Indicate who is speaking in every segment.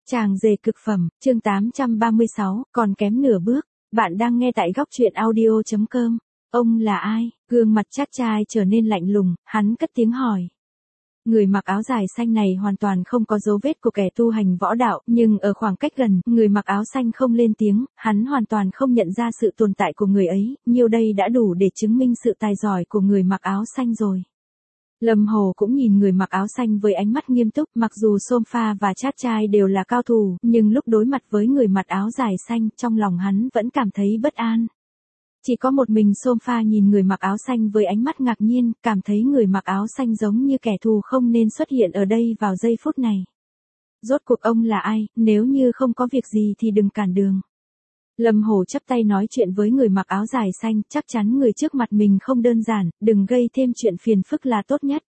Speaker 1: Chàng rể cực phẩm, chương 836, còn kém nửa bước. Bạn đang nghe tại góc truyện audio.com. Ông là ai? Gương mặt chát trai trở nên lạnh lùng, hắn cất tiếng hỏi. Người mặc áo dài xanh này hoàn toàn không có dấu vết của kẻ tu hành võ đạo, nhưng ở khoảng cách gần, người mặc áo xanh không lên tiếng, hắn hoàn toàn không nhận ra sự tồn tại của người ấy, nhiều đây đã đủ để chứng minh sự tài giỏi của người mặc áo xanh rồi. Lâm Hồ cũng nhìn người mặc áo xanh với ánh mắt nghiêm túc, mặc dù Sôm Pha và Chát Trai đều là cao thủ, nhưng lúc đối mặt với người mặc áo dài xanh, trong lòng hắn vẫn cảm thấy bất an. Chỉ có một mình Sôm Pha nhìn người mặc áo xanh với ánh mắt ngạc nhiên, cảm thấy người mặc áo xanh giống như kẻ thù không nên xuất hiện ở đây vào giây phút này. Rốt cuộc ông là ai, nếu như không có việc gì thì đừng cản đường. Lâm Hồ chắp tay nói chuyện với người mặc áo dài xanh, chắc chắn người trước mặt mình không đơn giản, đừng gây thêm chuyện phiền phức là tốt nhất.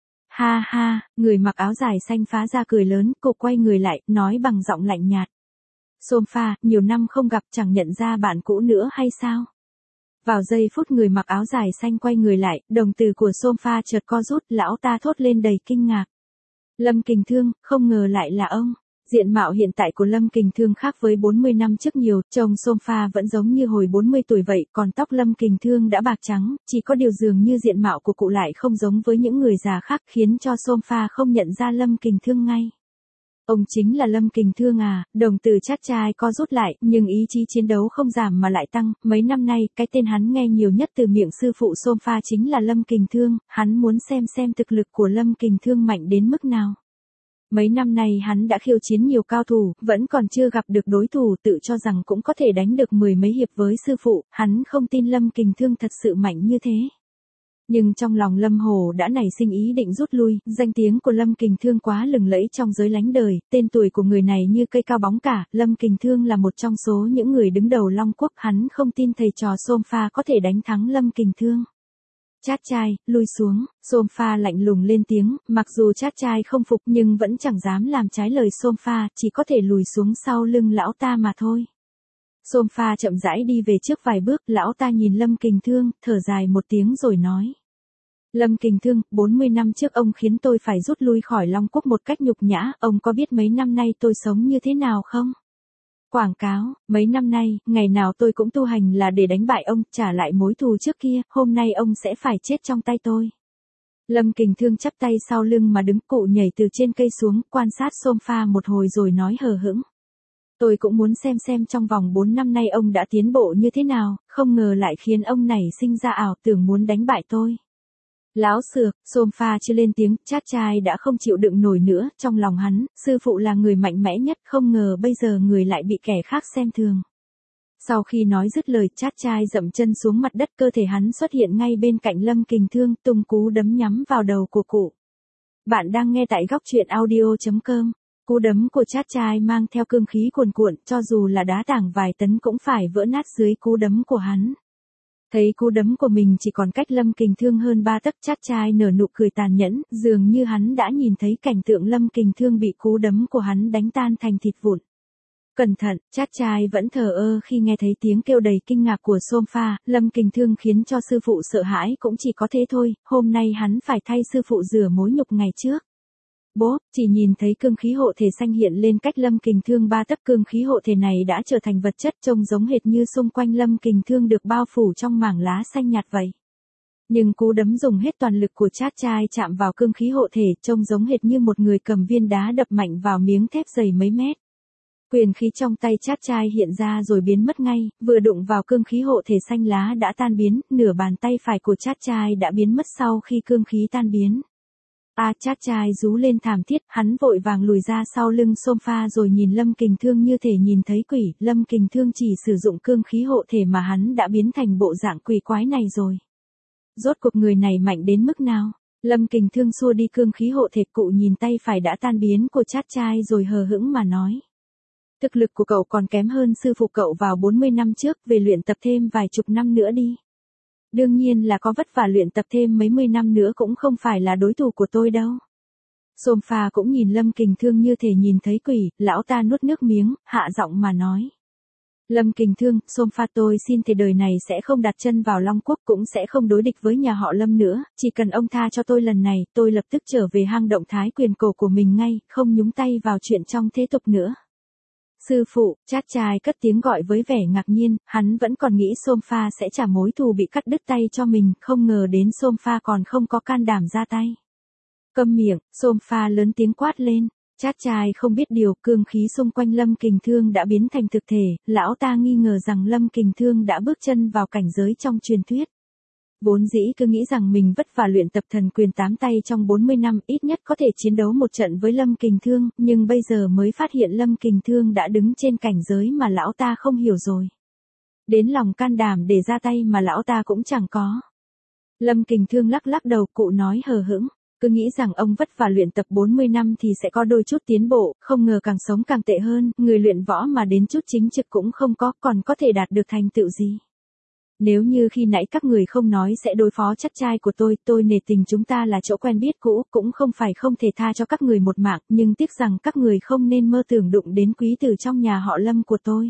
Speaker 1: Ha ha, người mặc áo dài xanh phá ra cười lớn, cô quay người lại, nói bằng giọng lạnh nhạt. Sôm Pha, nhiều năm không gặp chẳng nhận ra bạn cũ nữa hay sao? Vào giây phút người mặc áo dài xanh quay người lại, đồng tử của Sôm Pha chợt co rút, lão ta thốt lên đầy kinh ngạc. Lâm Kình Thương, không ngờ lại là ông. Diện mạo hiện tại của Lâm Kình Thương khác với 40 năm trước nhiều, trông Sôm Pha vẫn giống như hồi 40 tuổi vậy, còn tóc Lâm Kình Thương đã bạc trắng, chỉ có điều dường như diện mạo của cụ lại không giống với những người già khác, khiến cho Sôm Pha không nhận ra Lâm Kình Thương ngay. Ông chính là Lâm Kình Thương à? Đồng tử Chát Trai co rút lại, nhưng ý chí chiến đấu không giảm mà lại tăng, mấy năm nay, cái tên hắn nghe nhiều nhất từ miệng sư phụ Sôm Pha chính là Lâm Kình Thương, hắn muốn xem thực lực của Lâm Kình Thương mạnh đến mức nào. Mấy năm nay hắn đã khiêu chiến nhiều cao thủ, vẫn còn chưa gặp được đối thủ, tự cho rằng cũng có thể đánh được 10 mấy hiệp với sư phụ, hắn không tin Lâm Kình Thương thật sự mạnh như thế. Nhưng trong lòng Lâm Hồ đã nảy sinh ý định rút lui, danh tiếng của Lâm Kình Thương quá lừng lẫy trong giới lánh đời, tên tuổi của người này như cây cao bóng cả, Lâm Kình Thương là một trong số những người đứng đầu Long Quốc, hắn không tin thầy trò Sôm Pha có thể đánh thắng Lâm Kình Thương. Chát Trai, lui xuống, Sôm Pha lạnh lùng lên tiếng, mặc dù Chát Trai không phục nhưng vẫn chẳng dám làm trái lời Sôm Pha, chỉ có thể lùi xuống sau lưng lão ta mà thôi. Sôm Pha chậm rãi đi về trước vài bước, lão ta nhìn Lâm Kình Thương, thở dài một tiếng rồi nói. Lâm Kình Thương, 40 năm trước ông khiến tôi phải rút lui khỏi Long Quốc một cách nhục nhã, ông có biết mấy năm nay tôi sống như thế nào không? Quảng cáo, mấy năm nay, ngày nào tôi cũng tu hành là để đánh bại ông, trả lại mối thù trước kia, hôm nay ông sẽ phải chết trong tay tôi. Lâm Kình Thương chắp tay sau lưng mà đứng, cụ nhảy từ trên cây xuống, quan sát Sôm Pha một hồi rồi nói hờ hững. Tôi cũng muốn xem trong vòng 4 năm nay ông đã tiến bộ như thế nào, không ngờ lại khiến ông này sinh ra ảo tưởng muốn đánh bại tôi. Láo xược, Sôm Pha chưa lên tiếng, Chát Trai đã không chịu đựng nổi nữa, trong lòng hắn, sư phụ là người mạnh mẽ nhất, không ngờ bây giờ người lại bị kẻ khác xem thường. Sau khi nói dứt lời, Chát Trai dậm chân xuống mặt đất, cơ thể hắn xuất hiện ngay bên cạnh Lâm Kình Thương, tung cú đấm nhắm vào đầu của cụ. Bạn đang nghe tại góc truyện audio.com. Cú đấm của Chát Trai mang theo cương khí cuồn cuộn, cho dù là đá tảng vài tấn cũng phải vỡ nát dưới cú đấm của hắn. Thấy cú đấm của mình chỉ còn cách Lâm Kình Thương hơn 3 tấc, Chát Trai nở nụ cười tàn nhẫn, dường như hắn đã nhìn thấy cảnh tượng Lâm Kình Thương bị cú đấm của hắn đánh tan thành thịt vụn. Cẩn thận, Chát Trai vẫn thờ ơ khi nghe thấy tiếng kêu đầy kinh ngạc của Sôm Pha, Lâm Kình Thương khiến cho sư phụ sợ hãi cũng chỉ có thế thôi, hôm nay hắn phải thay sư phụ rửa mối nhục ngày trước. Bố, chỉ nhìn thấy cương khí hộ thể xanh hiện lên cách Lâm Kình Thương 3 tấc, cương khí hộ thể này đã trở thành vật chất trông giống hệt như xung quanh Lâm Kình Thương được bao phủ trong mảng lá xanh nhạt vậy. Nhưng cú đấm dùng hết toàn lực của Chát Trai chạm vào cương khí hộ thể trông giống hệt như một người cầm viên đá đập mạnh vào miếng thép dày mấy mét. Quyền khí trong tay Chát Trai hiện ra rồi biến mất ngay, vừa đụng vào cương khí hộ thể xanh lá đã tan biến, nửa bàn tay phải của Chát Trai đã biến mất sau khi cương khí tan biến. Chát Trai rú lên thảm thiết, hắn vội vàng lùi ra sau lưng Sôm Pha rồi nhìn Lâm Kình Thương như thể nhìn thấy quỷ, Lâm Kình Thương chỉ sử dụng cương khí hộ thể mà hắn đã biến thành bộ dạng quỷ quái này rồi. Rốt cuộc người này mạnh đến mức nào? Lâm Kình Thương xua đi cương khí hộ thể, cụ nhìn tay phải đã tan biến của Chát Trai rồi hờ hững mà nói. Thực lực của cậu còn kém hơn sư phụ cậu vào 40 năm trước, về luyện tập thêm vài chục năm nữa đi. Đương nhiên là có vất vả luyện tập thêm mấy mươi năm nữa cũng không phải là đối thủ của tôi đâu. Sôm Pha cũng nhìn Lâm Kình Thương như thể nhìn thấy quỷ, lão ta nuốt nước miếng, hạ giọng mà nói. Lâm Kình Thương, Sôm Pha tôi xin thề đời này sẽ không đặt chân vào Long Quốc, cũng sẽ không đối địch với nhà họ Lâm nữa, chỉ cần ông tha cho tôi lần này, tôi lập tức trở về hang động Thái Quyền Cổ của mình ngay, không nhúng tay vào chuyện trong thế tục nữa. Sư phụ, chát trai cất tiếng gọi với vẻ ngạc nhiên, hắn vẫn còn nghĩ Sôm-pha sẽ trả mối thù bị cắt đứt tay cho mình, không ngờ đến Sôm-pha còn không có can đảm ra tay. Câm miệng, Sôm-pha lớn tiếng quát lên. Chát trai không biết điều, cương khí xung quanh Lâm Kình Thương đã biến thành thực thể, lão ta nghi ngờ rằng Lâm Kình Thương đã bước chân vào cảnh giới trong truyền thuyết. Vốn dĩ cứ nghĩ rằng mình vất vả luyện tập thần quyền 8 tay trong 40 năm ít nhất có thể chiến đấu một trận với Lâm Kình Thương, nhưng bây giờ mới phát hiện Lâm Kình Thương đã đứng trên cảnh giới mà lão ta không hiểu rồi. Đến lòng can đảm để ra tay mà lão ta cũng chẳng có. Lâm Kình Thương lắc lắc đầu, cụ nói hờ hững. Cứ nghĩ rằng ông vất vả luyện tập 40 năm thì sẽ có đôi chút tiến bộ, không ngờ càng sống càng tệ hơn, người luyện võ mà đến chút chính trực cũng không có, còn có thể đạt được thành tựu gì. Nếu như khi nãy các người không nói sẽ đối phó chát trai của tôi nể tình chúng ta là chỗ quen biết cũ, cũng không phải không thể tha cho các người một mạng, nhưng tiếc rằng các người không nên mơ tưởng đụng đến quý tử trong nhà họ Lâm của tôi.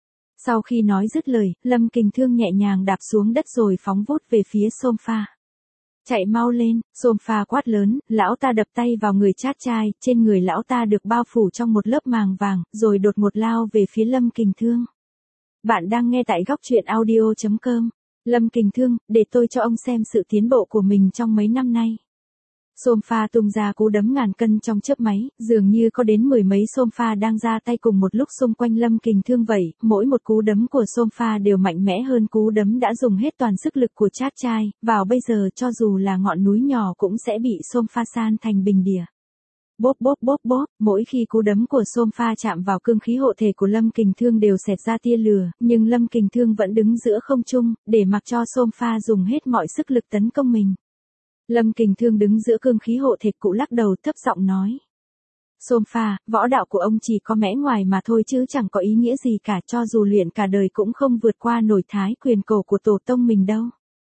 Speaker 1: Sau khi nói dứt lời, Lâm Kình Thương nhẹ nhàng đạp xuống đất rồi phóng vút về phía Sôm-pha. Chạy mau lên, Sôm-pha quát lớn, lão ta đập tay vào người chát trai, trên người lão ta được bao phủ trong một lớp màng vàng, rồi đột ngột lao về phía Lâm Kình Thương. Bạn đang nghe tại góc truyện audio.com. Lâm Kình Thương, để tôi cho ông xem sự tiến bộ của mình trong mấy năm nay. Sôm-pha tung ra cú đấm ngàn cân trong chớp máy, dường như có đến mười mấy Sôm-pha đang ra tay cùng một lúc xung quanh Lâm Kình Thương vậy, mỗi một cú đấm của Sôm-pha đều mạnh mẽ hơn cú đấm đã dùng hết toàn sức lực của chát trai, vào bây giờ cho dù là ngọn núi nhỏ cũng sẽ bị Sôm-pha san thành bình địa. Bốp bốp bốp bốp, mỗi khi cú đấm của Sôm-pha chạm vào cương khí hộ thể của Lâm Kình Thương đều xẹt ra tia lửa, nhưng Lâm Kình Thương vẫn đứng giữa không trung, để mặc cho Sôm-pha dùng hết mọi sức lực tấn công mình. Lâm Kình Thương đứng giữa cương khí hộ thể, cụ lắc đầu thấp giọng nói. Sôm-pha, võ đạo của ông chỉ có mẽ ngoài mà thôi chứ chẳng có ý nghĩa gì cả, cho dù luyện cả đời cũng không vượt qua nổi thái quyền cổ của tổ tông mình đâu.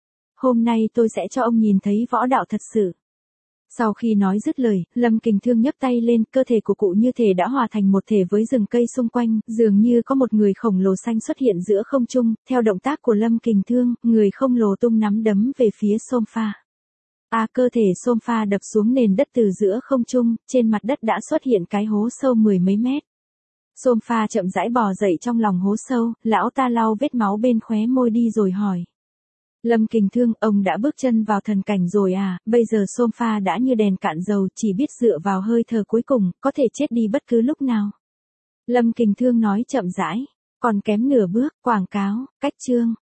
Speaker 1: Hôm nay tôi sẽ cho ông nhìn thấy võ đạo thật sự. Sau khi nói dứt lời, Lâm Kình Thương nhấc tay lên, cơ thể của cụ như thể đã hòa thành một thể với rừng cây xung quanh, dường như có một người khổng lồ xanh xuất hiện giữa không trung, theo động tác của Lâm Kình Thương, người khổng lồ tung nắm đấm về phía Sôm-pha. Cơ thể Sôm-pha đập xuống nền đất từ giữa không trung, trên mặt đất đã xuất hiện cái hố sâu mười mấy mét. Sôm-pha chậm rãi bò dậy trong lòng hố sâu, lão ta lau vết máu bên khóe môi đi rồi hỏi. Lâm Kình Thương, ông đã bước chân vào thần cảnh rồi à, bây giờ Sôm-pha đã như đèn cạn dầu, chỉ biết dựa vào hơi thở cuối cùng, có thể chết đi bất cứ lúc nào. Lâm Kình Thương nói chậm rãi, còn kém nửa bước, quảng cáo, cách chương.